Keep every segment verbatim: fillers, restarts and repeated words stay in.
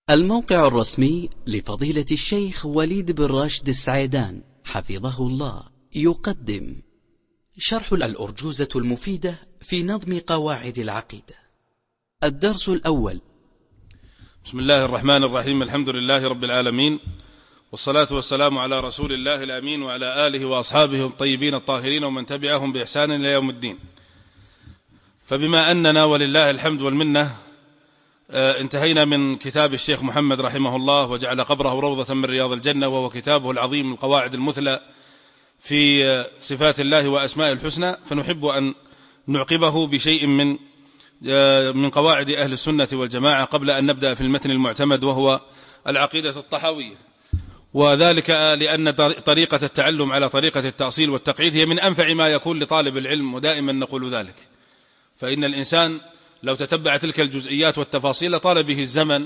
الموقع الرسمي لفضيلة الشيخ وليد بن راشد السعيدان حفظه الله يقدم شرح الأرجوزة المفيدة في نظم قواعد العقيدة. الدرس الأول. بسم الله الرحمن الرحيم. الحمد لله رب العالمين، والصلاة والسلام على رسول الله الأمين وعلى آله وأصحابه الطيبين الطاهرين ومن تبعهم بإحسان إلى يوم الدين. فبما أننا ولله الحمد والمنة انتهينا من كتاب الشيخ محمد رحمه الله وجعل قبره روضة من رياض الجنة، وهو كتابه العظيم القواعد المثلى في صفات الله وأسماء الحسنى، فنحب أن نعقبه بشيء من من قواعد أهل السنة والجماعة قبل أن نبدأ في المتن المعتمد وهو العقيدة الطحاوية. وذلك لأن طريقة التعلم على طريقة التأصيل والتقعيد هي من أنفع ما يكون لطالب العلم، ودائما نقول ذلك. فإن الإنسان لو تتبع تلك الجزئيات والتفاصيل طال به الزمن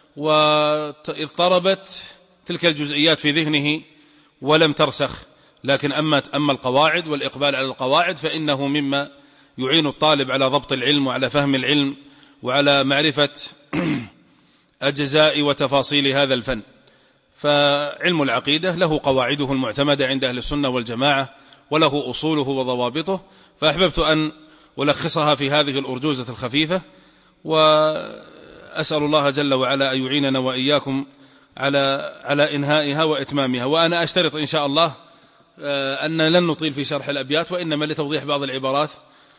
واضطربت تلك الجزئيات في ذهنه ولم ترسخ. لكن أما أما القواعد والإقبال على القواعد فإنه مما يعين الطالب على ضبط العلم وعلى فهم العلم وعلى معرفة أجزاء وتفاصيل هذا الفن. فعلم العقيدة له قواعده المعتمدة عند أهل السنة والجماعة وله أصوله وضوابطه، فأحببت أن ولخصها في هذه الأرجوزة الخفيفة، وأسأل الله جل وعلا أن يعيننا وإياكم على على إنهائها وإتمامها. وأنا أشترط إن شاء الله أن لن نطيل في شرح الأبيات، وإنما لتوضيح بعض العبارات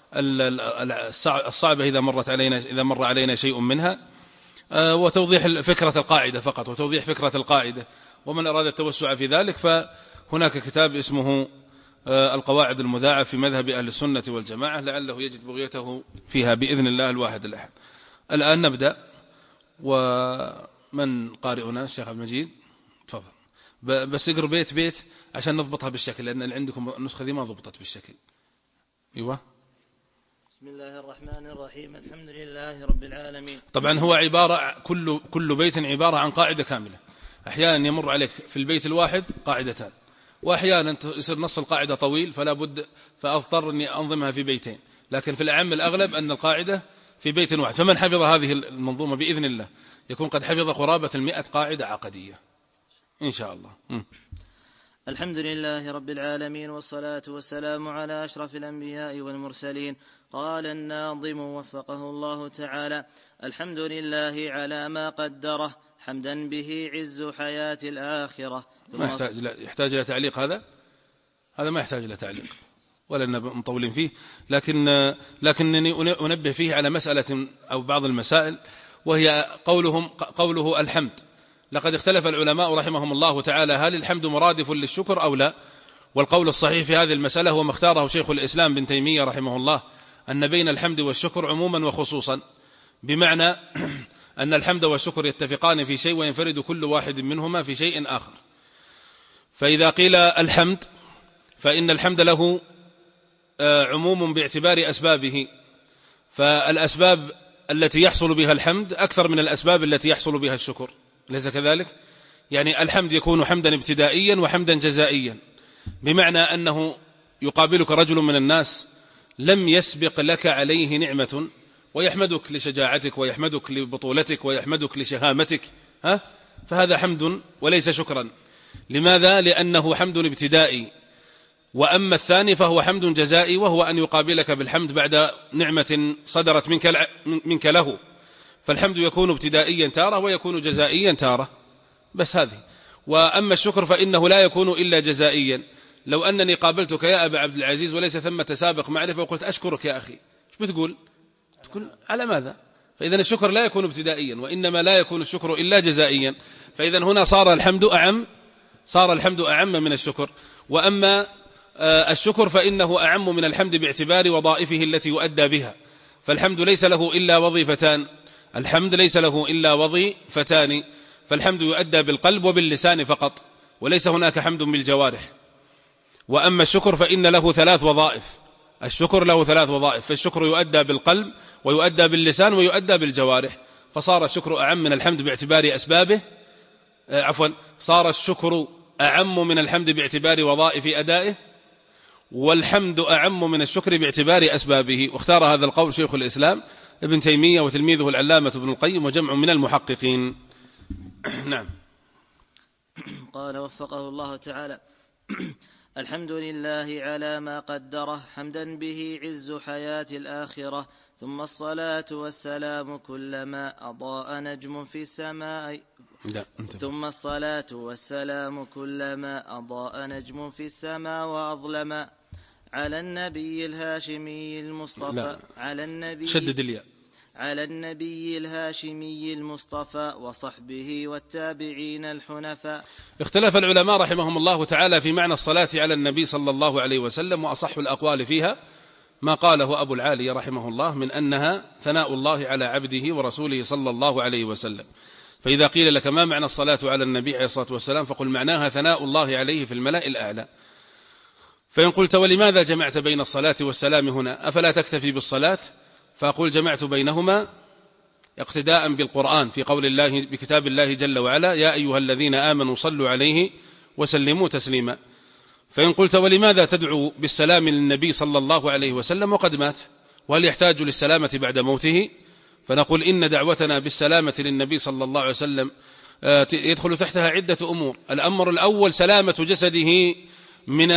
الصعبة إذا مرت علينا إذا مر علينا شيء منها، وتوضيح فكرة القاعدة فقط، وتوضيح فكرة القاعدة. ومن أراد التوسع في ذلك فهناك كتاب اسمه القواعد المذاعة في مذهب أهل السنة والجماعة، لعله يجد بغيته فيها بإذن الله الواحد الأحد. الآن نبدأ. ومن قارئنا الشيخ عبد المجيد تفضل، بس اقرأ بيت بيت عشان نضبطها بالشكل، لأن عندكم النسخة دي ما ضبطت بالشكل. أيوة. بسم الله الرحمن الرحيم. الحمد لله رب العالمين. طبعا هو عبارة كل كل بيت عبارة عن قاعدة كاملة. أحيانا يمر عليك في البيت الواحد قاعدتان، وأحيانا يصير نص القاعدة طويل فلا بد فأضطر أني أنظمها في بيتين، لكن في الأعم الأغلب أن القاعدة في بيت واحد. فمن حفظ هذه المنظومة بإذن الله يكون قد حفظ قرابة المئة قاعدة عقدية إن شاء الله. م. الحمد لله رب العالمين، والصلاة والسلام على أشرف الأنبياء والمرسلين. قال الناظم وفقه الله تعالى: الحمد لله على ما قدره، حمدا به عز حياة الآخرة. ما يحتاج يحتاج إلى تعليق، هذا هذا ما يحتاج إلى تعليق ولا مطولين فيه، لكن لكنني أنبه فيه على مسألة أو بعض المسائل، وهي قولهم قوله الحمد. لقد اختلف العلماء رحمهم الله تعالى هل الحمد مرادف للشكر أو لا، والقول الصحيح في هذه المسألة هو ما اختاره شيخ الإسلام بن تيمية رحمه الله، أن بين الحمد والشكر عموما وخصوصا، بمعنى أن الحمد والشكر يتفقان في شيء وينفرد كل واحد منهما في شيء آخر. فإذا قيل الحمد فإن الحمد له عموم باعتبار أسبابه، فالأسباب التي يحصل بها الحمد أكثر من الأسباب التي يحصل بها الشكر، ليس كذلك؟ يعني الحمد يكون حمدا ابتدائيا وحمدا جزائيا، بمعنى أنه يقابلك رجل من الناس لم يسبق لك عليه نعمة ويحمدك لشجاعتك ويحمدك لبطولتك ويحمدك لشهامتك، ها؟ فهذا حمد وليس شكرا. لماذا؟ لأنه حمد ابتدائي. وأما الثاني فهو حمد جزائي، وهو أن يقابلك بالحمد بعد نعمة صدرت منك, منك له. فالحمد يكون ابتدائيا تارة ويكون جزائيا تارة، بس هذه. وأما الشكر فإنه لا يكون إلا جزائيا. لو أنني قابلتك يا أبا عبد العزيز وليس ثم تسابق معرفة وقلت أشكرك يا أخي، ايش بتقول؟ تقول على ماذا؟ فإذا الشكر لا يكون ابتدائيا، وإنما لا يكون الشكر إلا جزائيا. فإذا هنا صار الحمد أعم صار الحمد أعم من الشكر. وأما الشكر فإنه أعم من الحمد باعتبار وظائفه التي يؤدى بها. فالحمد ليس له إلا وظيفتان الحمد ليس له إلا وظيفتان فالحمد يؤدى بالقلب وباللسان فقط، وليس هناك حمد بالجوارح. وأما الشكر فإن له ثلاث وظائف الشكر له ثلاث وظائف فالشكر يؤدى بالقلب ويؤدى باللسان ويؤدى بالجوارح. فصار الشكر أعم من الحمد باعتبار أسبابه عفوا صار الشكر أعم من الحمد باعتبار وظائف أدائه، والحمد أعم من الشكر باعتبار أسبابه. واختار هذا القول شيخ الإسلام ابن تيمية وتلميذه العلامة ابن القيم وجمع من المحققين. نعم. قال وفقه الله تعالى: الحمد لله على ما قدره حمدا به عز حياة الآخرة، ثم الصلاة والسلام كلما أضاء نجم في السماء ثم الصلاة والسلام كلما أضاء نجم في السماء وأظلم على النبي الهاشمي المصطفى لا. على النبي شدد الياء على النبي الهاشمي المصطفى وصحبه والتابعين الحنفاء. اختلف العلماء رحمهم الله تعالى في معنى الصلاة على النبي صلى الله عليه وسلم، وأصح الأقوال فيها ما قاله أبو العالي رحمه الله من أنها ثناء الله على عبده ورسوله صلى الله عليه وسلم. فإذا قيل لك ما معنى الصلاة على النبي عليه الصلاة والسلام فقل معناها ثناء الله عليه في الملأ الأعلى. فإن قلت ولماذا جمعت بين الصلاة والسلام هنا أفلا تكتفي بالصلاة؟ فأقول جمعت بينهما اقتداء بالقرآن في قول الله بكتاب الله جل وعلا: يا أيها الذين آمنوا صلوا عليه وسلموا تسليما. فإن قلت ولماذا تدعو بالسلام للنبي صلى الله عليه وسلم وقد مات، وهل يحتاج للسلامة بعد موته؟ فنقول إن دعوتنا بالسلامة للنبي صلى الله عليه وسلم يدخل تحتها عدة أمور. الأمر الأول سلامة جسده من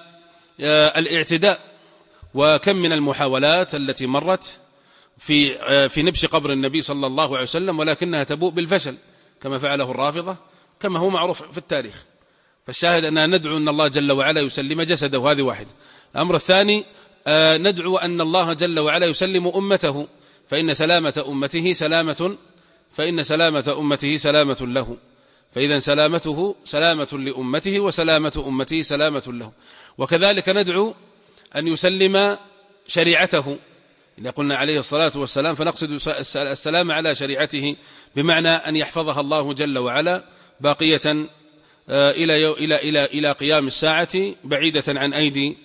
الاعتداء، وكم من المحاولات التي مرت في في نبش قبر النبي صلى الله عليه وسلم ولكنها تبوء بالفشل كما فعله الرافضة كما هو معروف في التاريخ. فالشاهد أننا ندعو أن الله جل وعلا يسلم جسده، هذه واحد. الأمر الثاني ندعو أن الله جل وعلا يسلم أمته، فإن سلامة أمته سلامة فإن سلامة أمته سلامة له، فإذا سلامته سلامة لأمته وسلامة أمته سلامة له. وكذلك ندعو أن يسلم شريعته، إذا قلنا عليه الصلاة والسلام فنقصد السلام على شريعته بمعنى أن يحفظها الله جل وعلا باقية إلى إلى إلى إلى قيام الساعة بعيدة عن أيدي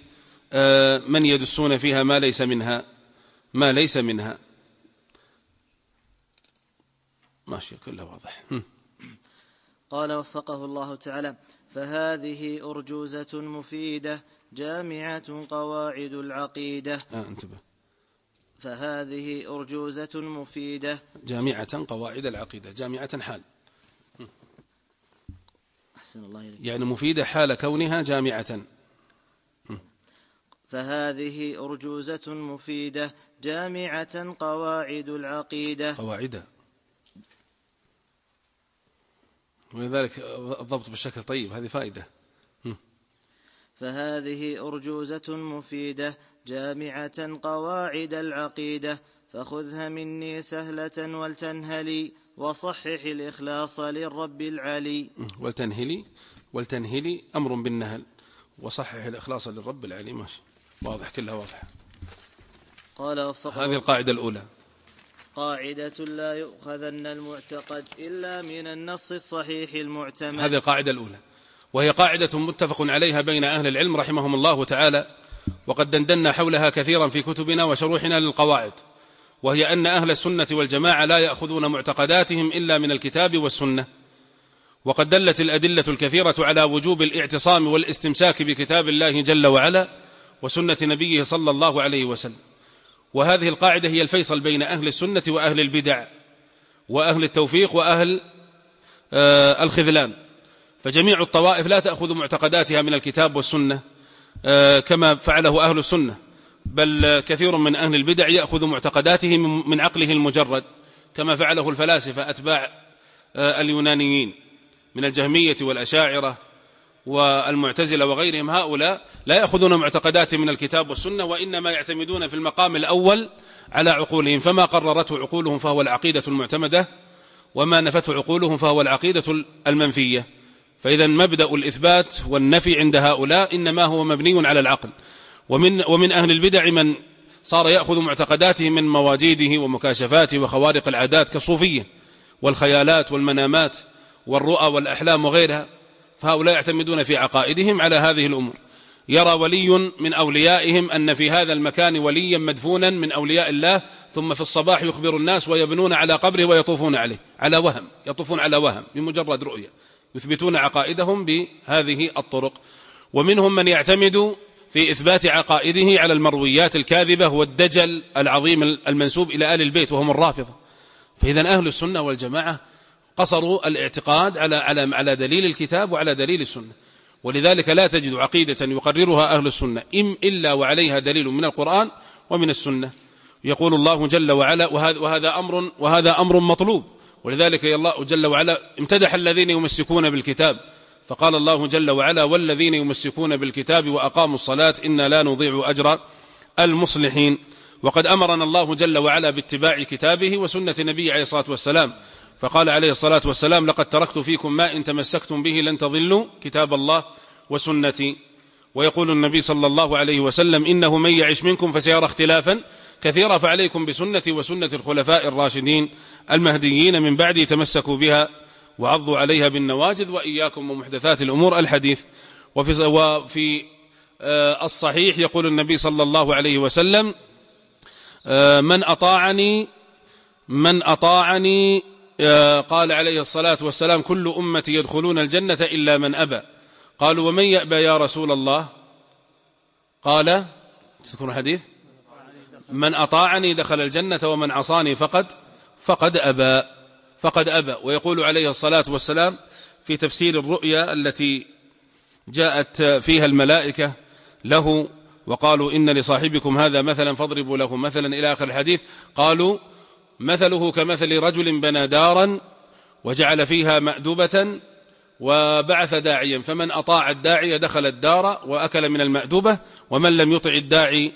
من يدسون فيها ما ليس منها ما ليس منها ماشي كله واضح. قال وفقه الله تعالى: فهذه أرجوزة مفيدة جامعة قواعد العقيدة. آه انتبه. فهذه أرجوزة مفيدة جامعة قواعد العقيدة، جامعة حال أحسن الله إليك. يعني مفيدة حال كونها جامعة. فهذه أرجوزة مفيدة جامعة قواعد العقيدة. قواعد، ولذلك الضبط بالشكل طيب، هذه فائدة. فهذه أرجوزة مفيدة جامعة قواعد العقيدة، فخذها مني سهلة ولتنهلي، وصحح الإخلاص للرب العلي. ولتنهلي ولتنهلي أمر بالنهل، وصحح الإخلاص للرب العلي. ماشي واضح، كلها واضح. قال وفقه هذه القاعدة الأولى: قاعدة لا يؤخذن المعتقد إلا من النص الصحيح المعتمد. هذه القاعدة الأولى، وهي قاعدة متفق عليها بين أهل العلم رحمهم الله تعالى، وقد دندنا حولها كثيرا في كتبنا وشروحنا للقواعد، وهي أن أهل السنة والجماعة لا يأخذون معتقداتهم إلا من الكتاب والسنة. وقد دلت الأدلة الكثيرة على وجوب الاعتصام والاستمساك بكتاب الله جل وعلا وسنة نبيه صلى الله عليه وسلم. وهذه القاعدة هي الفيصل بين أهل السنة وأهل البدع وأهل التوفيق وأهل آه الخذلان. فجميع الطوائف لا تأخذ معتقداتها من الكتاب والسنة آه كما فعله أهل السنة، بل كثير من أهل البدع يأخذ معتقداته من عقله المجرد كما فعله الفلاسفة أتباع آه اليونانيين من الجهمية والأشاعرة والمعتزلة وغيرهم. هؤلاء لا يأخذون معتقدات من الكتاب والسنة، وإنما يعتمدون في المقام الأول على عقولهم، فما قررته عقولهم فهو العقيدة المعتمدة، وما نفته عقولهم فهو العقيدة المنفية. فإذا مبدأ الإثبات والنفي عند هؤلاء إنما هو مبني على العقل. ومن, ومن أهل البدع من صار يأخذ معتقداته من مواجيده ومكاشفاته وخوارق العادات كالصوفية والخيالات والمنامات والرؤى والأحلام وغيرها، فهؤلاء يعتمدون في عقائدهم على هذه الأمور. يرى ولي من أوليائهم أن في هذا المكان وليا مدفونا من أولياء الله، ثم في الصباح يخبر الناس ويبنون على قبره ويطوفون عليه على وهم، يطوفون على وهم بمجرد رؤية، يثبتون عقائدهم بهذه الطرق. ومنهم من يعتمد في إثبات عقائده على المرويات الكاذبة والدجل العظيم المنسوب إلى آل البيت وهم الرافضة. فإذا أهل السنة والجماعة قصروا الاعتقاد على على على دليل الكتاب وعلى دليل السنة. ولذلك لا تجد عقيدة يقررها أهل السنة إم إلا وعليها دليل من القرآن ومن السنة. يقول الله جل وعلا وهذا, وهذا أمر وهذا أمر مطلوب. ولذلك الله جل وعلا امتدح الذين يمسكون بالكتاب، فقال الله جل وعلا والذين يمسكون بالكتاب وأقاموا الصلاة إنا لا نضيع أجر المصلحين. وقد أمرنا الله جل وعلا باتباع كتابه وسنة نبيه عليه الصلاة والسلام، فقال عليه الصلاة والسلام لقد تركت فيكم ما إن تمسكتم به لن تضلوا كتاب الله وسنتي. ويقول النبي صلى الله عليه وسلم إنه من يعش منكم فسيرى اختلافا كثيرا فعليكم بسنتي وسنة الخلفاء الراشدين المهديين من بعدي تمسكوا بها وعضوا عليها بالنواجذ وإياكم ومحدثات الأمور الحديث. وفي, وفي الصحيح يقول النبي صلى الله عليه وسلم من أطاعني من أطاعني قال عليه الصلاة والسلام كل أمتي يدخلون الجنة إلا من أبى. قالوا ومن يأبى يا رسول الله؟ قال تذكرون الحديث من أطاعني دخل الجنة ومن عصاني فقد فقد أبى فقد أبى. ويقول عليه الصلاة والسلام في تفسير الرؤيا التي جاءت فيها الملائكة له وقالوا إن لصاحبكم هذا مثلا فاضربوا له مثلا إلى آخر الحديث، قالوا مثله كمثل رجل بنى دارا وجعل فيها مأدبة وبعث داعيا فمن أطاع الداعي دخل الدار وأكل من المأدبة ومن لم يطع الداعي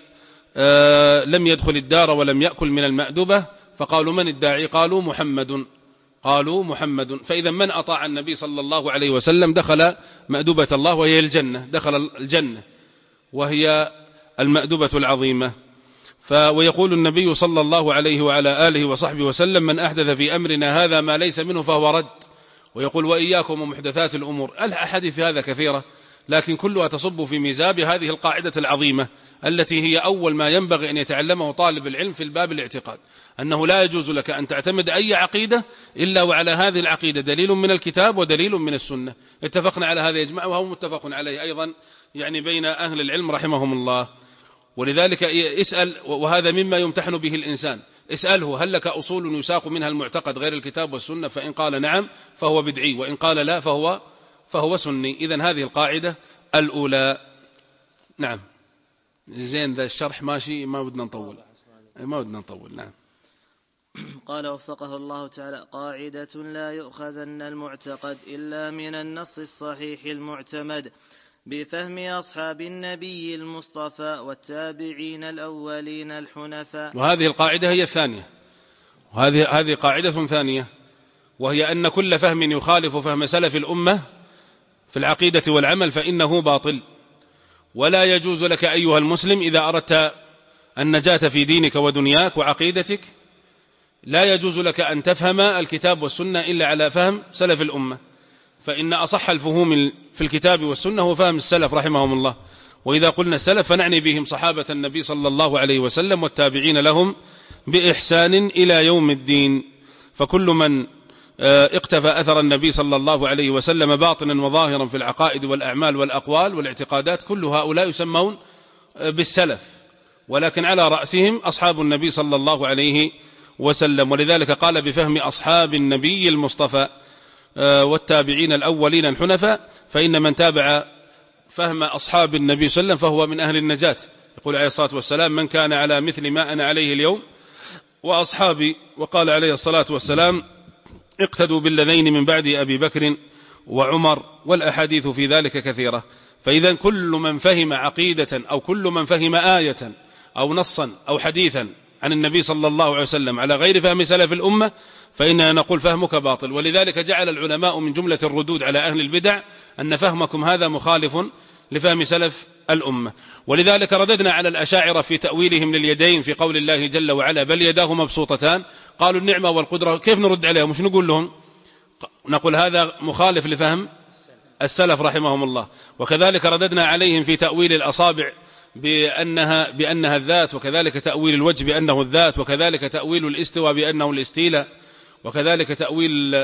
آه لم يدخل الدار ولم يأكل من المأدبة. فقالوا من الداعي؟ قالوا محمد قالوا محمد. فإذا من أطاع النبي صلى الله عليه وسلم دخل مأدبة الله وهي الجنة، دخل الجنة وهي المأدبة العظيمة. ويقول النبي صلى الله عليه وعلى آله وصحبه وسلم من أحدث في أمرنا هذا ما ليس منه فهو رد. ويقول وإياكم ومحدثات الأمور. الأحاديث هذا كثيرة لكن كلها تصب في ميزاب هذه القاعدة العظيمة التي هي أول ما ينبغي أن يتعلمه طالب العلم في الباب الاعتقاد، أنه لا يجوز لك أن تعتمد أي عقيدة إلا وعلى هذه العقيدة دليل من الكتاب ودليل من السنة. اتفقنا على هذا يجمع وهو متفق عليه أيضا يعني بين أهل العلم رحمهم الله. ولذلك اسأل، وهذا مما يمتحن به الإنسان، اسأله هل لك أصول يساق منها المعتقد غير الكتاب والسنة؟ فإن قال نعم فهو بدعي، وإن قال لا فهو فهو سني. إذن هذه القاعدة الأولى. نعم زين، ذا الشرح ماشي، ما بدنا نطول ما بدنا نطول. نعم. قال وفقه الله تعالى قاعدة لا يؤخذن المعتقد إلا من النص الصحيح المعتمد بفهم أصحاب النبي المصطفى والتابعين الأولين الحنفاء. وهذه القاعدة هي الثانية، وهذه هذه قاعدة ثانية، وهي أن كل فهم يخالف فهم سلف الأمة في العقيدة والعمل فإنه باطل. ولا يجوز لك أيها المسلم إذا أردت النجاة في دينك ودنياك وعقيدتك، لا يجوز لك أن تفهم الكتاب والسنة إلا على فهم سلف الأمة، فإن أصح الفهوم في الكتاب والسنة هو فهم السلف رحمهم الله. وإذا قلنا السلف فنعني بهم صحابة النبي صلى الله عليه وسلم والتابعين لهم بإحسان إلى يوم الدين. فكل من اقتفى أثر النبي صلى الله عليه وسلم باطنا وظاهرا في العقائد والأعمال والأقوال والاعتقادات، كل هؤلاء يسمون بالسلف، ولكن على رأسهم أصحاب النبي صلى الله عليه وسلم. ولذلك قال بفهم أصحاب النبي المصطفى والتابعين الأولين الحنفاء، فإن من تابع فهم أصحاب النبي صلى الله عليه وسلم فهو من أهل النجاة. يقول عليه الصلاة والسلام من كان على مثل ما أنا عليه اليوم وأصحابي. وقال عليه الصلاة والسلام اقتدوا بالذين من بعد أبي بكر وعمر، والأحاديث في ذلك كثيرة. فإذا كل من فهم عقيدة أو كل من فهم آية أو نصا أو حديثا عن النبي صلى الله عليه وسلم على غير فهم سلف الأمة فإننا نقول فهمك باطل. ولذلك جعل العلماء من جملة الردود على أهل البدع أن فهمكم هذا مخالف لفهم سلف الأمة. ولذلك رددنا على الأشاعرة في تأويلهم لليدين في قول الله جل وعلا بل يداه مبسوطتان، قالوا النعمة والقدرة. كيف نرد عليهم؟ مش نقول لهم؟ نقول هذا مخالف لفهم السلف رحمهم الله. وكذلك رددنا عليهم في تأويل الأصابع بأنها, بأنها الذات، وكذلك تأويل الوجه بأنه الذات، وكذلك تأويل الاستواء بأنه الاستيلاء، وكذلك تأويل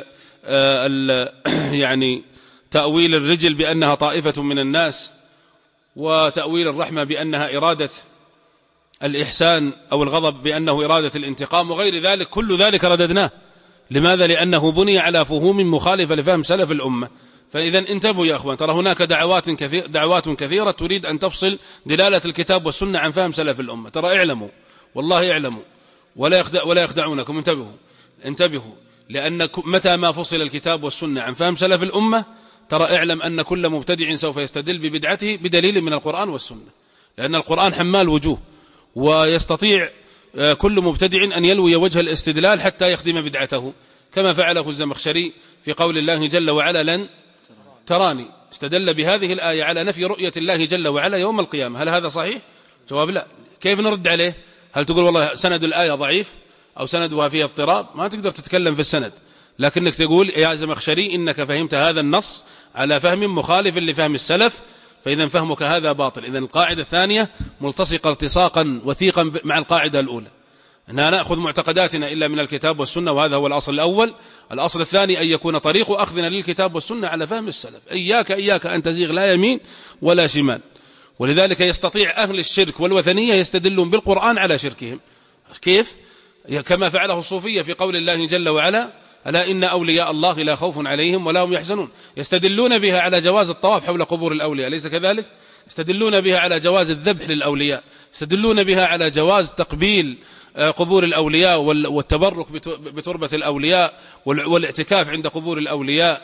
يعني تأويل الرجل بأنها طائفة من الناس، وتأويل الرحمة بأنها إرادة الإحسان أو الغضب بأنه إرادة الانتقام، وغير ذلك. كل ذلك رددناه لماذا؟ لأنه بني على فهوم مخالفة لفهم سلف الأمة. فإذا انتبهوا يا أخوان، ترى هناك دعوات كثير دعوات كثيرة تريد أن تفصل دلالة الكتاب والسنة عن فهم سلف الأمة. ترى اعلموا والله اعلموا ولا يخدع ولا يخدعونكم. انتبهوا انتبهوا لأن متى ما فصل الكتاب والسنة عن فهم سلف الأمة ترى اعلم أن كل مبتدع سوف يستدل ببدعته بدليل من القرآن والسنة، لأن القرآن حمال وجوه، ويستطيع كل مبتدع أن يلوي وجه الاستدلال حتى يخدم بدعته، كما فعله الزمخشري في قول الله جل وعلا لن تراني. استدل بهذه الآية على نفي رؤية الله جل وعلا يوم القيامة. هل هذا صحيح؟ جواب لا. كيف نرد عليه؟ هل تقول والله سند الآية ضعيف أو سندها فيه اضطراب؟ ما تقدر تتكلم في السند، لكنك تقول يا زمخشري إنك فهمت هذا النص على فهم مخالف لفهم السلف، فإذا فهمك هذا باطل. إذن القاعدة الثانية ملتصقة التصاقا وثيقا مع القاعدة الأولى، أننا نأخذ معتقداتنا إلا من الكتاب والسنة، وهذا هو الأصل الأول. الأصل الثاني أن يكون طريق أخذنا للكتاب والسنة على فهم السلف. إياك إياك أن تزيغ لا يمين ولا شمال. ولذلك يستطيع أهل الشرك والوثنية يستدلون بالقرآن على شركهم. كيف؟ كما فعله الصوفية في قول الله جل وعلا ألا إن أولياء الله لا خوف عليهم ولا هم يحزنون. يستدلون بها على جواز الطواف حول قبور الأولياء، أليس كذلك؟ يستدلون بها على جواز الذبح للأولياء، يستدلون بها على جواز تقبيل قبور الأولياء والتبرك بتربة الأولياء والاعتكاف عند قبور الأولياء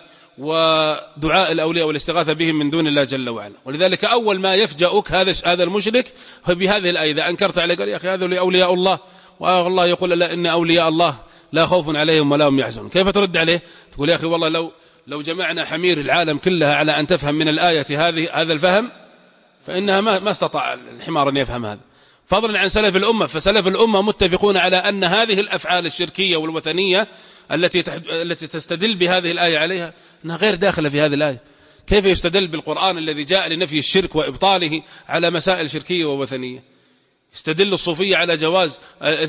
ودعاء الأولياء والاستغاثة بهم من دون الله جل وعلا. ولذلك أول ما يفجأك هذا هذا المشرك بهذه الآية، إذا أنكرت عليه قال يا أخي هذا أولياء الله، والله يقول لا إن أولياء الله لا خوف عليهم ولا هم يحزنون. كيف ترد عليه؟ تقول يا أخي والله لو لو جمعنا حمير العالم كلها على أن تفهم من الآية هذه هذا الفهم فإنها ما ما استطاع الحمار أن يفهم هذا، فضلا عن سلف الأمة. فسلف الأمة متفقون على أن هذه الأفعال الشركية والوثنية التي التي تستدل بهذه الآية عليها أنها غير داخلة في هذه الآية. كيف يستدل بالقرآن الذي جاء لنفي الشرك وإبطاله على مسائل شركية ووثنية؟ يستدل الصوفية على جواز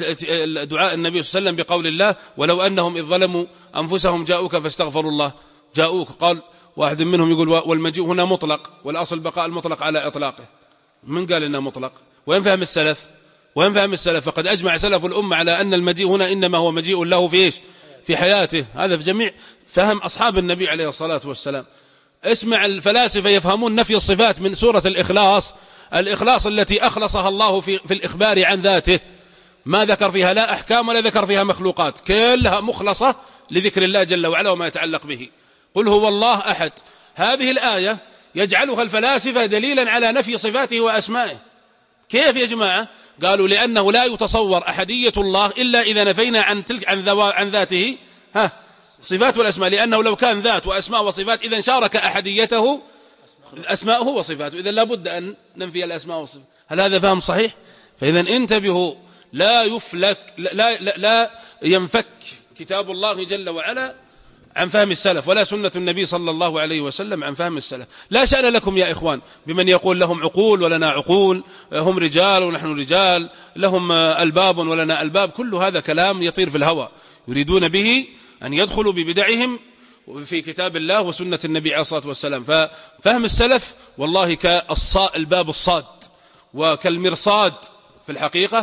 دعاء النبي صلى الله عليه وسلم بقول الله ولو أنهم إذ ظلموا أنفسهم جاءوك فاستغفروا الله. جاءوك قال واحد منهم يقول والمجيء هنا مطلق، والأصل بقاء المطلق على إطلاقه. من قال إنه مطلق؟ وين فهم السلف؟ وين فهم السلف؟ فقد أجمع سلف الأمة على أن المجيء هنا إنما هو مجيء له في إيش؟ في حياته. هذا في جميع فهم أصحاب النبي عليه الصلاة والسلام. اسمع الفلاسفة يفهمون نفي الصفات من سورة الإخلاص، الإخلاص التي أخلصها الله في, في الإخبار عن ذاته، ما ذكر فيها لا أحكام ولا ذكر فيها مخلوقات، كلها مخلصة لذكر الله جل وعلا وما يتعلق به. قل هو الله أحد، هذه الآية يجعلها الفلاسفة دليلا على نفي صفاته وأسمائه. كيف يا جماعة؟ قالوا لأنه لا يتصور أحدية الله إلا إذا نفينا عن تلك عن, عن ذاته ها صفات والأسماء، لأنه لو كان ذات وأسماء وصفات إذا شارك أحديته أسماءه وصفاته، إذا لابد أن ننفي الأسماء والصفات. هل هذا فهم صحيح؟ فإذا انتبهوا، لا يفلك لا, لا, لا ينفك كتاب الله جل وعلا عن فهم السلف، ولا سنة النبي صلى الله عليه وسلم عن فهم السلف. لا شأن لكم يا إخوان بمن يقول لهم عقول ولنا عقول، هم رجال ونحن رجال، لهم ألباب ولنا ألباب. كل هذا كلام يطير في الهواء، يريدون به أن يدخلوا ببدعهم في كتاب الله وسنة النبي عليه الصلاة والسلام. ففهم السلف والله كالباب الصاد وكالمرصاد في الحقيقة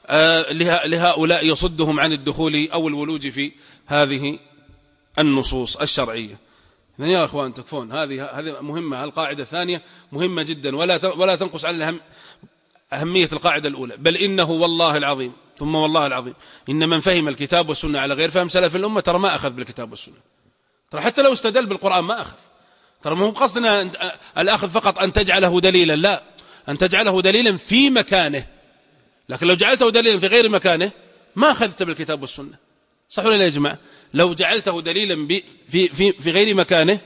لهؤلاء يصدهم عن الدخول أو الولوج في هذه النصوص الشرعية. يا أخوان تكفون، هذه هذه مهمة. القاعدة الثانية مهمة جدا، ولا ولا تنقص عن الأهم أهمية القاعدة الأولى. بل إنه والله العظيم ثم والله العظيم إن من فهم الكتاب والسنة على غير فهم سلف الأمة ترى ما أخذ بالكتاب والسنة. ترى حتى لو استدل بالقرآن ما أخذ. ترى مو قصدنا الأخذ فقط أن تجعله دليلا، لا، أن تجعله دليلا في مكانه. لكن لو جعلته دليلا في غير مكانه ما أخذت بالكتاب والسنة. صح ولا لا يا جماعة؟ لو جعلته دليلا في في في غير مكانه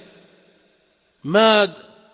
ما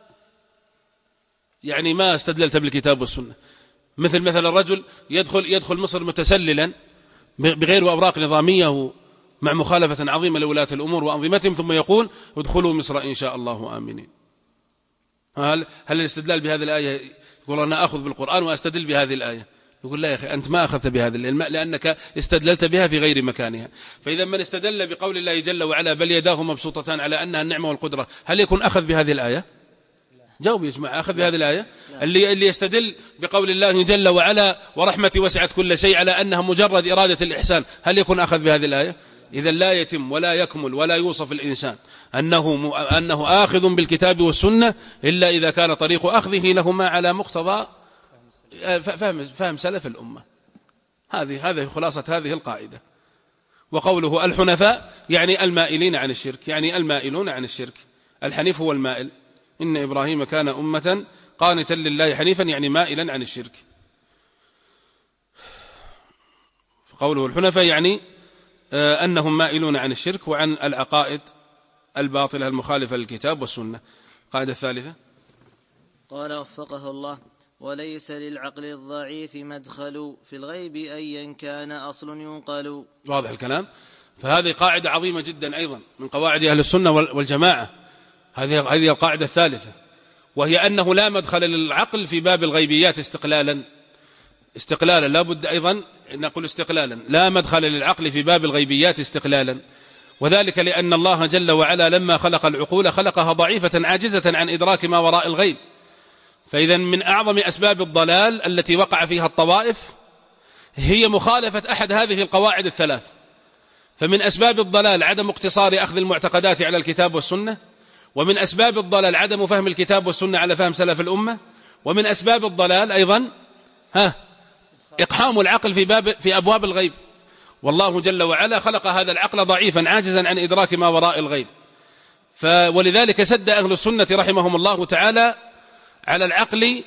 يعني ما استدللت بالكتاب والسنة. مثل مثل الرجل يدخل يدخل مصر متسللا بغير أوراق نظامية مع مخالفة عظيمة لولاة الأمور وأنظمتهم، ثم يقول ادخلوا مصر إن شاء الله آمنين. هل هل الاستدلال بهذه الآية يقول أنا أخذ بالقرآن وأستدل بهذه الآية؟ يقول لا يا أخي أنت ما أخذت بهذا الماء لأنك استدللت بها في غير مكانها. فإذا من استدل بقول الله جل وعلا بل يداه مبسوطتان على أنها النعمة والقدرة، هل يكون أخذ بهذه الآية؟ جاوب يا جماعة، أخذ بهذه الآية؟ اللي اللي يستدل بقول الله جل وعلا ورحمتي وسعت كل شيء على أنها مجرد إرادة الإحسان، هل يكون أخذ بهذه الآية؟ إذا لا يتم ولا يكمل ولا يوصف الإنسان أنه, أنه آخذ بالكتاب والسنة إلا إذا كان طريق أخذه لهما على مقتضى فهم, فهم سلف الأمة. هذه هذه خلاصة هذه القاعدة. وقوله الحنفاء يعني المائلين عن الشرك، يعني المائلون عن الشرك. الحنيف هو المائل، إن إبراهيم كان أمة قانتا لله حنيفا يعني مائلا عن الشرك. فقوله الحنفاء يعني أنهم مائلون عن الشرك وعن العقائد الباطلة المخالفة للكتاب والسنة. قاعدة الثالثة قال وفقه الله: وليس للعقل الضعيف مدخل في الغيب أيا كان أصل ينقل. واضح الكلام. فهذه قاعدة عظيمة جدا أيضا من قواعد أهل السنة والجماعة. هذه هذه القاعدة الثالثة، وهي أنه لا مدخل للعقل في باب الغيبيات استقلالا. استقلالا لا بد أيضا نقول استقلالا، لا مدخل للعقل في باب الغيبيات استقلالا. وذلك لأن الله جل وعلا لما خلق العقول خلقها ضعيفة عاجزة عن إدراك ما وراء الغيب. فإذا من أعظم أسباب الضلال التي وقع فيها الطوائف هي مخالفة أحد هذه القواعد الثلاث. فمن أسباب الضلال عدم اقتصار أخذ المعتقدات على الكتاب والسنة، ومن أسباب الضلال عدم فهم الكتاب والسنة على فهم سلف الأمة، ومن أسباب الضلال أيضا ها إقحام العقل في, باب في أبواب الغيب. والله جل وعلا خلق هذا العقل ضعيفا عاجزا عن إدراك ما وراء الغيب. ولذلك سد أهل السنة رحمهم الله تعالى على العقل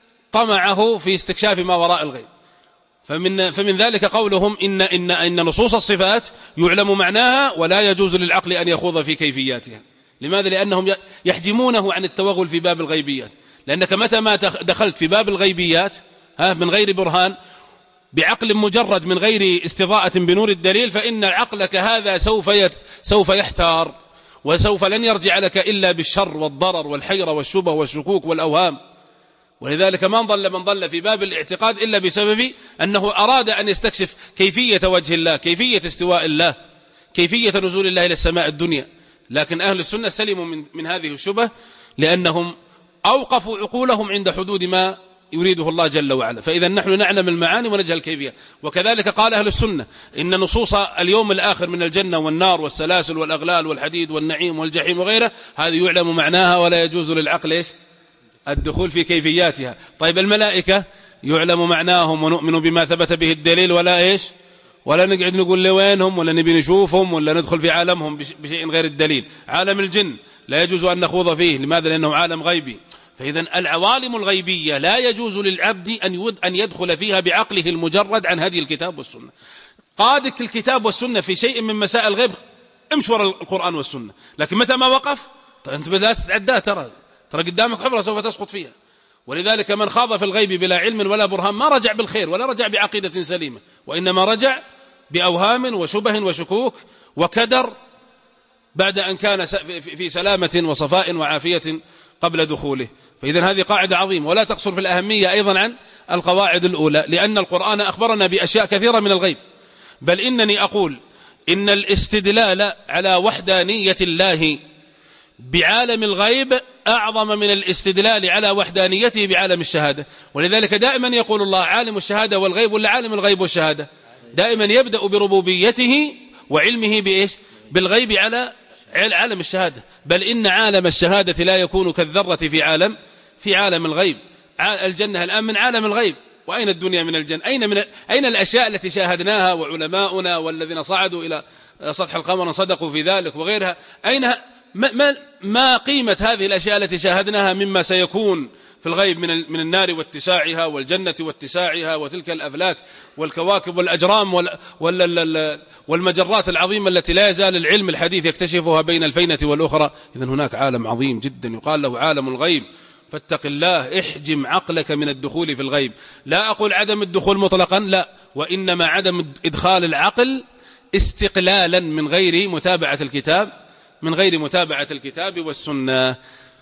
طمعه في استكشاف ما وراء الغيب. فمن, فمن ذلك قولهم إن, إن, إن نصوص الصفات يعلم معناها ولا يجوز للعقل أن يخوض في كيفياتها. لماذا؟ لأنهم يحجمونه عن التوغل في باب الغيبيات. لأنك متى ما دخلت في باب الغيبيات ها من غير برهان بعقل مجرد من غير استضاءة بنور الدليل، فإن عقلك هذا سوف سوف يحتار، وسوف لن يرجع لك إلا بالشر والضرر والحيرة والشبه والشكوك والأوهام. ولذلك ما ضل من ضل في باب الاعتقاد إلا بسبب أنه أراد أن يستكشف كيفية وجه الله، كيفية استواء الله، كيفية نزول الله إلى السماء الدنيا. لكن أهل السنة سلموا من, من هذه الشبه لأنهم أوقفوا عقولهم عند حدود ما يريده الله جل وعلا. فإذا نحن نعلم المعاني ونجهل الكيفية. وكذلك قال أهل السنة إن نصوص اليوم الآخر من الجنة والنار والسلاسل والأغلال والحديد والنعيم والجحيم وغيره هذه يعلم معناها ولا يجوز للعقل إيش؟ الدخول في كيفياتها. طيب الملائكة يعلم معناهم ونؤمن بما ثبت به الدليل ولا إيش؟ ولا نقعد نقول لوينهم ولا نبي نشوفهم ولا ندخل في عالمهم بشيء غير الدليل. عالم الجن لا يجوز أن نخوض فيه. لماذا؟ لأنه عالم غيبي. فإذا العوالم الغيبية لا يجوز للعبد أن يدخل فيها بعقله المجرد عن هدي الكتاب والسنة. قادك الكتاب والسنة في شيء من مسائل الغيب امشور القرآن والسنة، لكن متى ما وقف أنت بدأت تتعدى، ترى ترى قدامك حفرة سوف تسقط فيها. ولذلك من خاض في الغيب بلا علم ولا برهان ما رجع بالخير ولا رجع بعقيدة سليمة، وإنما رجع بأوهام وشبه وشكوك وكدر بعد أن كان في سلامة وصفاء وعافية قبل دخوله. فإذا هذه قاعدة عظيمة، ولا تقصر في الأهمية أيضا عن القواعد الأولى، لأن القرآن أخبرنا بأشياء كثيرة من الغيب. بل إنني أقول إن الاستدلال على وحدانية الله بعالم الغيب أعظم من الاستدلال على وحدانيته بعالم الشهادة. ولذلك دائما يقول الله عالم الشهادة والغيب ولا عالم الغيب والشهادة؟ دائما يبدأ بربوبيته وعلمه بإيش؟ بالغيب على عالم الشهادة. بل إن عالم الشهادة لا يكون كالذرة في عالم في عالم الغيب. الجنة الآن من عالم الغيب، وأين الدنيا من الجنة؟ أين من أين الأشياء التي شاهدناها وعلماؤنا والذين صعدوا إلى سطح القمر صدقوا في ذلك وغيرها؟ أين ما, ما, ما قيمة هذه الأشياء التي شاهدناها مما سيكون في الغيب من من النار واتساعها والجنة واتساعها وتلك الأفلاك والكواكب والأجرام والمجرات العظيمة التي لا يزال العلم الحديث يكتشفها بين الفينة والأخرى. إذن هناك عالم عظيم جدا يقال له عالم الغيب. فاتق الله، احجم عقلك من الدخول في الغيب. لا أقول عدم الدخول مطلقا، لا، وإنما عدم إدخال العقل استقلالا من غير متابعة الكتاب من غير متابعة الكتاب والسنة.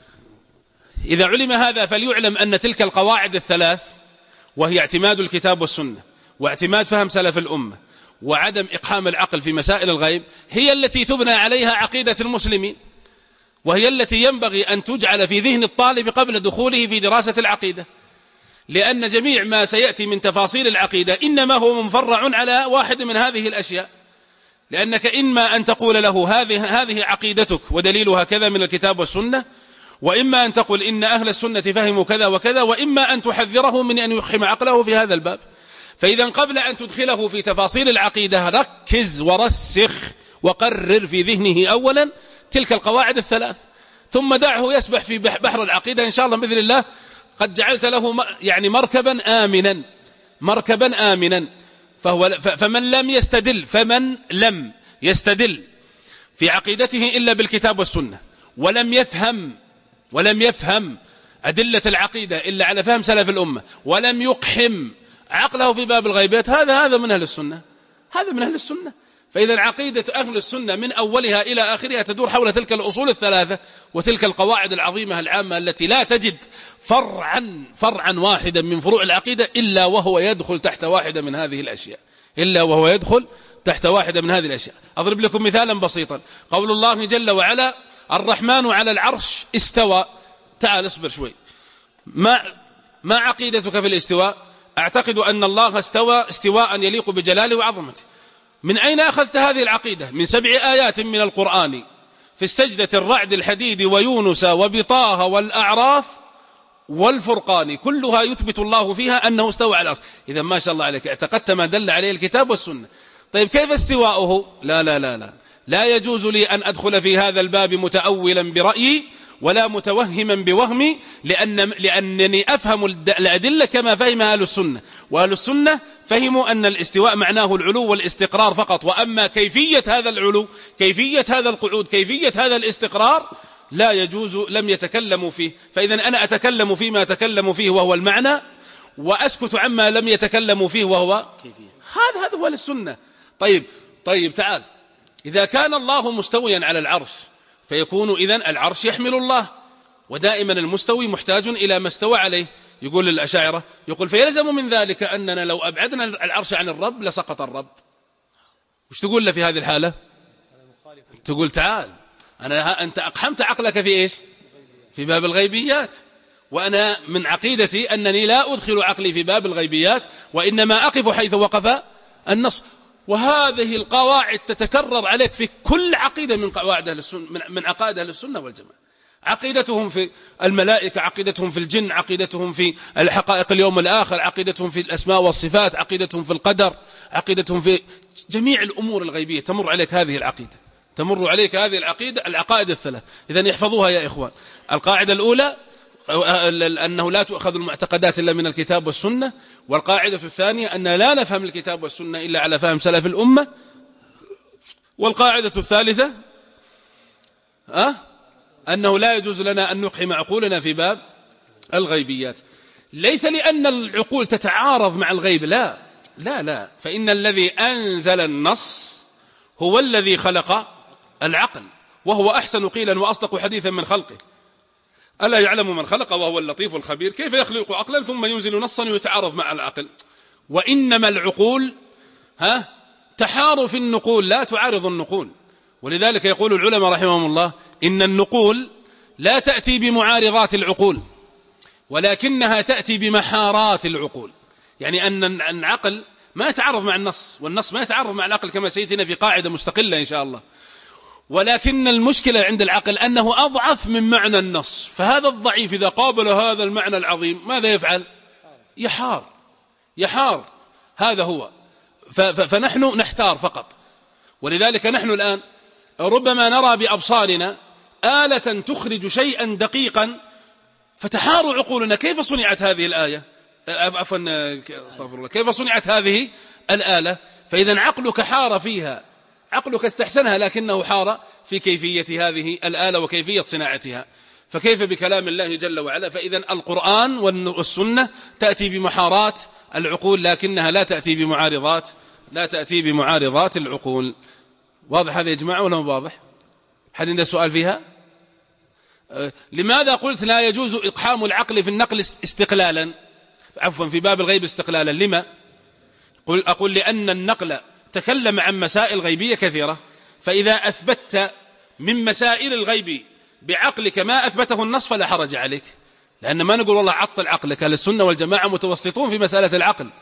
إذا علم هذا فليعلم أن تلك القواعد الثلاث، وهي اعتماد الكتاب والسنة واعتماد فهم سلف الأمة وعدم إقحام العقل في مسائل الغيب، هي التي تبنى عليها عقيدة المسلمين، وهي التي ينبغي أن تجعل في ذهن الطالب قبل دخوله في دراسة العقيدة. لأن جميع ما سيأتي من تفاصيل العقيدة إنما هو مفرع على واحد من هذه الأشياء. لأنك إما أن تقول له هذه هذه عقيدتك ودليلها كذا من الكتاب والسنة، وإما أن تقول إن أهل السنة فهموا كذا وكذا، وإما أن تحذره من أن يخم عقله في هذا الباب. فإذا قبل أن تدخله في تفاصيل العقيدة ركز ورسخ وقرر في ذهنه أولا تلك القواعد الثلاث، ثم دعه يسبح في بحر العقيدة إن شاء الله بإذن الله. قد جعلت له يعني مركبا آمنا مركبا آمنا فهو فمن لم يستدل فمن لم يستدل في عقيدته إلا بالكتاب والسنة، ولم يفهم ولم يفهم أدلة العقيدة إلا على فهم سلف الأمة، ولم يقحم عقله في باب الغيبيات، هذا هذا من أهل السنة هذا من أهل السنة. فإذا عقيدة أهل السنة من أولها إلى آخرها تدور حول تلك الأصول الثلاثة وتلك القواعد العظيمة العامة التي لا تجد فرعا فرعا واحدا من فروع العقيدة إلا وهو يدخل تحت واحدة من هذه الأشياء إلا وهو يدخل تحت واحدة من هذه الأشياء. أضرب لكم مثالا بسيطا. قول الله جل وعلا الرحمن على العرش استوى. تعال اصبر شوي. ما ما عقيدتك في الاستواء؟ أعتقد أن الله استوى استواء يليق بجلاله وعظمته. من أين أخذت هذه العقيدة؟ من سبع آيات من القرآن في السجدة، الرعد، الحديد، ويونس، وبطه، والأعراف، والفرقان، كلها يثبت الله فيها أنه استوى على العرش. إذا ما شاء الله عليك اعتقدت ما دل عليه الكتاب والسنة. طيب كيف استواؤه؟ لا لا لا لا لا يجوز لي أن أدخل في هذا الباب متأولا برأيي ولا متوهما بوهمي، لأن لأنني أفهم الأدلة كما فهم أهل السنة، وأهل السنة فهموا أن الاستواء معناه العلو والاستقرار فقط، وأما كيفية هذا العلو، كيفية هذا القعود، كيفية هذا الاستقرار لا يجوز، لم يتكلموا فيه. فإذا أنا أتكلم فيما أتكلم فيه وهو المعنى، وأسكت عما لم يتكلموا فيه وهو كيفية. هذا هذا هو السنة. طيب طيب تعال، إذا كان الله مستويا على العرش فيكون إذن العرش يحمل الله، ودائما المستوي محتاج إلى ما استوى عليه. يقول الأشاعرة يقول فيلزم من ذلك أننا لو أبعدنا العرش عن الرب لسقط الرب. وش تقول له في هذه الحالة؟ تقول تعال أنا أنت أقحمت عقلك في إيش؟ في باب الغيبيات، وأنا من عقيدتي أنني لا أدخل عقلي في باب الغيبيات، وإنما أقف حيث وقف النص. وهذه القواعد تتكرر عليك في كل عقيدة من قواعد أهل السنة، من عقائد أهل السنة والجماعة. عقيدتهم في الملائكة، عقيدتهم في الجن، عقيدتهم في الحقائق اليوم الآخر، عقيدتهم في الأسماء والصفات، عقيدتهم في القدر، عقيدتهم في جميع الأمور الغيبية. تمر عليك هذه العقيدة تمر عليك هذه العقيدة العقائد الثلاث. إذن يحفظوها يا إخوان. القاعدة الأولى أنه لا تؤخذ المعتقدات إلا من الكتاب والسنة، والقاعدة الثانية أن لا نفهم الكتاب والسنة إلا على فهم سلف الأمة، والقاعدة الثالثة أه؟ أنه لا يجوز لنا أن نقحم عقولنا في باب الغيبيات. ليس لأن العقول تتعارض مع الغيب، لا لا لا فإن الذي أنزل النص هو الذي خلق العقل، وهو أحسن قيلا وأصدق حديثا من خلقه. ألا يعلم من خلق وهو اللطيف الخبير. كيف يخلق عقلا ثم ينزل نصا يتعارض مع العقل؟ وإنما العقول ها تحار في النقول لا تعارض النقول. ولذلك يقول العلماء رحمهم الله إن النقول لا تأتي بمعارضات العقول، ولكنها تأتي بمحارات العقول. يعني أن العقل ما يتعارض مع النص، والنص ما يتعارض مع العقل كما سيأتينا في قاعدة مستقلة إن شاء الله. ولكن المشكلة عند العقل أنه أضعف من معنى النص، فهذا الضعيف إذا قابل هذا المعنى العظيم ماذا يفعل؟ يحار يحار هذا هو. فنحن نحتار فقط. ولذلك نحن الآن ربما نرى بأبصارنا آلة تخرج شيئا دقيقا فتحار عقولنا. كيف صنعت هذه الآية؟ عفوا استغفر الله، كيف صنعت هذه الآلة؟ فإذا عقلك حار فيها، عقلك استحسنها لكنه حار في كيفية هذه الآلة وكيفية صناعتها. فكيف بكلام الله جل وعلا؟ فإذا القرآن والسنة تأتي بمحارات العقول، لكنها لا تأتي بمعارضات لا تأتي بمعارضات العقول. واضح هذا يا جماعة ولا مو واضح؟ حد عنده سؤال فيها؟ أه لماذا قلت لا يجوز إقحام العقل في النقل استقلالا، عفوا في باب الغيب استقلالا؟ لما؟ قل أقول لأن النقل تكلم عن مسائل غيبية كثيرة، فإذا أثبتت من مسائل الغيب بعقلك ما أثبته النص فلا حرج عليك. لأن ما نقول والله عطل عقلك، أهل السنة والجماعة متوسطون في مسألة العقل،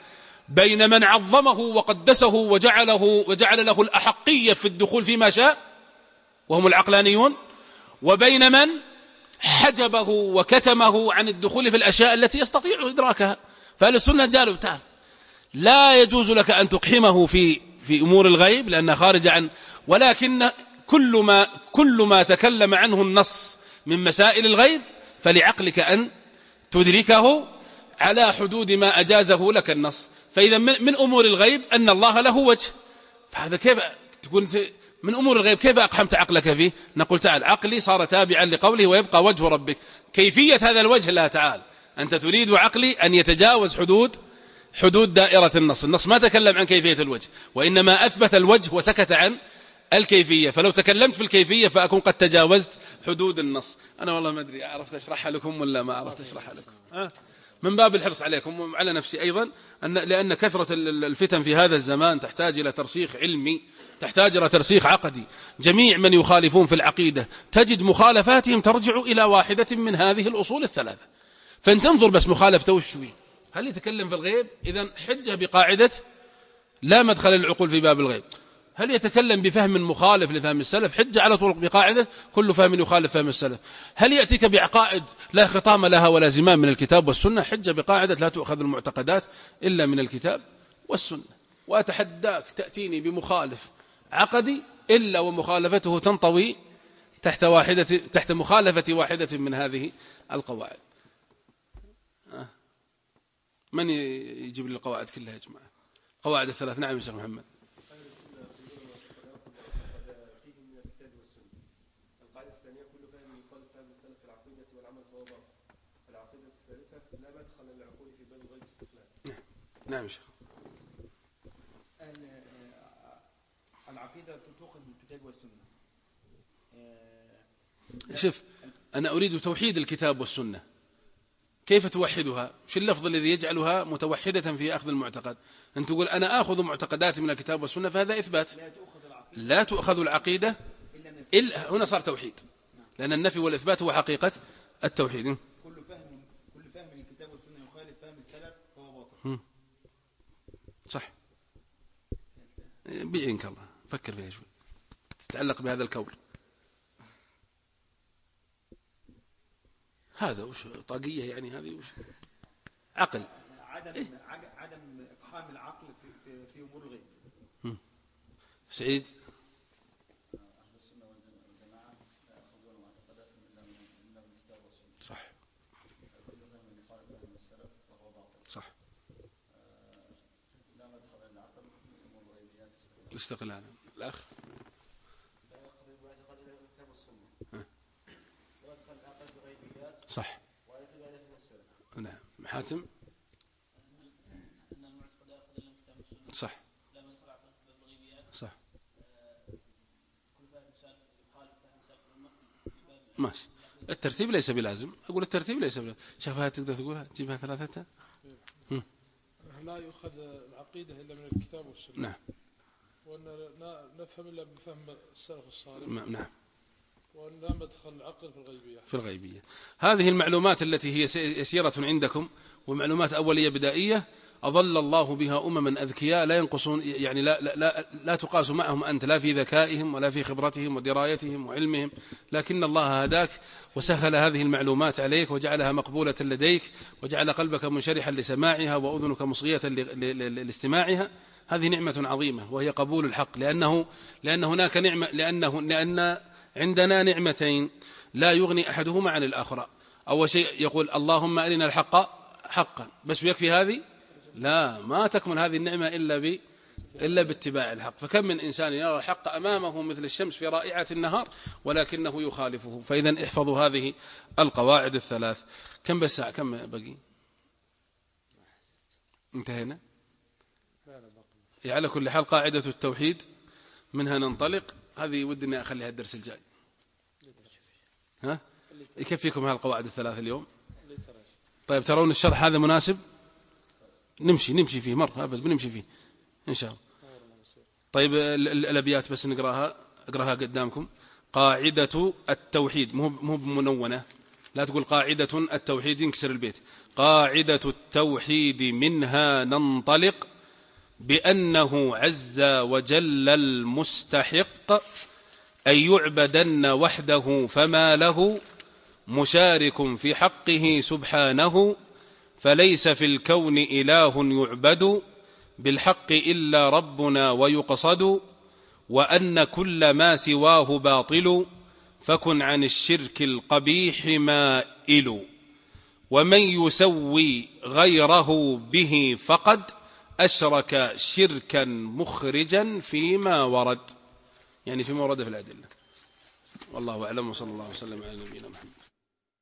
بين من عظمه وقدسه وجعله وجعل له الأحقية في الدخول فيما شاء وهم العقلانيون، وبين من حجبه وكتمه عن الدخول في الأشياء التي يستطيع إدراكها. فأهل السنة قالوا تعال لا يجوز لك أن تقحمه في في أمور الغيب لأنها خارجة عن، ولكن كل ما كل ما تكلم عنه النص من مسائل الغيب فلعقلك أن تدركه على حدود ما أجازه لك النص. فإذا من أمور الغيب أن الله له وجه، فهذا كيف تقول من أمور الغيب كيف أقحمت عقلك فيه؟ نقول تعال عقلي صار تابعا لقوله ويبقى وجه ربك. كيفية هذا الوجه لا تعال، أنت تريد عقلي أن يتجاوز حدود حدود دائرة النص. النص ما تكلم عن كيفية الوجه وإنما أثبت الوجه وسكت عن الكيفية، فلو تكلمت في الكيفية فأكون قد تجاوزت حدود النص. أنا والله ما أدري عرفت أشرحها لكم ولا ما عرفت أشرحها لكم، أه؟ من باب الحرص عليكم وعلى نفسي أيضا، أن لأن كثرة الفتن في هذا الزمان تحتاج إلى ترسيخ علمي، تحتاج إلى ترسيخ عقدي. جميع من يخالفون في العقيدة تجد مخالفاتهم ترجع إلى واحدة من هذه الأصول الثلاثة. فأنت انظر بس مخالفته وش فيه، هل يتكلم في الغيب؟ إذن حجة بقاعدة لا مدخل العقول في باب الغيب. هل يتكلم بفهم مخالف لفهم السلف؟ حجة على طرق بقاعدة كل فهم يخالف فهم السلف. هل يأتيك بعقائد لا خطام لها ولا زمام من الكتاب والسنة؟ حجة بقاعدة لا تؤخذ المعتقدات إلا من الكتاب والسنة. وأتحداك تأتيني بمخالف عقدي إلا ومخالفته تنطوي تحت واحدة تحت مخالفة واحدة من هذه القواعد. من يجيب لي القواعد كلها يا جماعة؟ قواعد الثلاث. نعم يا شيخ محمد. نعم شيخ. العقيدة تؤخذ من الكتاب والسنة. شوف أنا أريد توحيد الكتاب والسنة. كيف توحدها؟ شو اللفظ الذي يجعلها متوحدة في أخذ المعتقد؟ أن تقول أنا أخذ معتقدات من الكتاب والسنة فهذا إثبات. لا تؤخذ العقيدة إلا هنا صار توحيد، لأن النفي والإثبات هو حقيقة التوحيد. كل فهم كل فهم من الكتاب والسنة يخالف فهم السلف فهو باطل. صح. بيعينك الله، فكر فيها شوي، تتعلق بهذا الكون. هذا وش طاقية يعني؟ هذه وش عقل؟ عدم إيه؟ عدم إقحام العقل في في, في أمور الغيب. سعيد. صح صح. الاستقلال. الأخ صح. نعم. حاتم صح صح. ماشي. الترتيب ليس بلازم. أقول الترتيب ليس بلازم. شافها تقدر تقولها تجيبها ثلاثة. لا يؤخذ العقيدة إلا من الكتاب والسنة. نعم. وأن نفهم إلا بفهم السلف الصالح. نعم. وأن لا مدخل العقل في الغيبية. في الغيبية. هذه المعلومات التي هي يسيرة عندكم ومعلومات أولية بدائية أظل الله بها أمما أذكياء لا ينقصون، يعني لا, لا, لا, لا تقاس معهم أنت لا في ذكائهم ولا في خبرتهم ودرايتهم وعلمهم، لكن الله هداك وسهل هذه المعلومات عليك وجعلها مقبولة لديك وجعل قلبك منشرحا لسماعها وأذنك مصغية لاستماعها. هذه نعمة عظيمة وهي قبول الحق، لأنه لأن هناك نعمة لأنه لأن عندنا نعمتين لا يغني أحدهما عن الآخر. أول شيء يقول اللهم أرنا الحق حقا، بس يكفي هذه؟ لا، ما تكمل هذه النعمة إلا ب إلا باتباع الحق. فكم من إنسان يرى الحق أمامه مثل الشمس في رائعة النهار ولكنه يخالفه. فإذا احفظوا هذه القواعد الثلاث. كم بس ساعة؟ كم بقي؟ انتهينا؟ على كل حال قاعدة التوحيد منها ننطلق. هذه ودنا أخليها الدرس الجاي. ها؟ يكفيكم هالقواعد الثلاث اليوم؟ طيب ترون الشرح هذا مناسب؟ نمشي نمشي فيه مرة أبد بنمشي فيه إن شاء الله. طيب الأبيات بس نقراها اقراها قدامكم. قاعدة التوحيد مو مو بمنونة، لا تقول قاعدة التوحيد ينكسر البيت. قاعدة التوحيد منها ننطلق بأنه عز وجل المستحق أن يعبدن وحده فما له مشارك في حقه سبحانه، فليس في الكون إله يعبد بالحق إلا ربنا ويقصد، وأن كل ما سواه باطل فكن عن الشرك القبيح مائل، ومن يسوي غيره به فقد أشرك شركا مخرجا فيما ورد، يعني فيما ورد في الأدلة. والله أعلم، وصلى الله وسلم على نبينا محمد.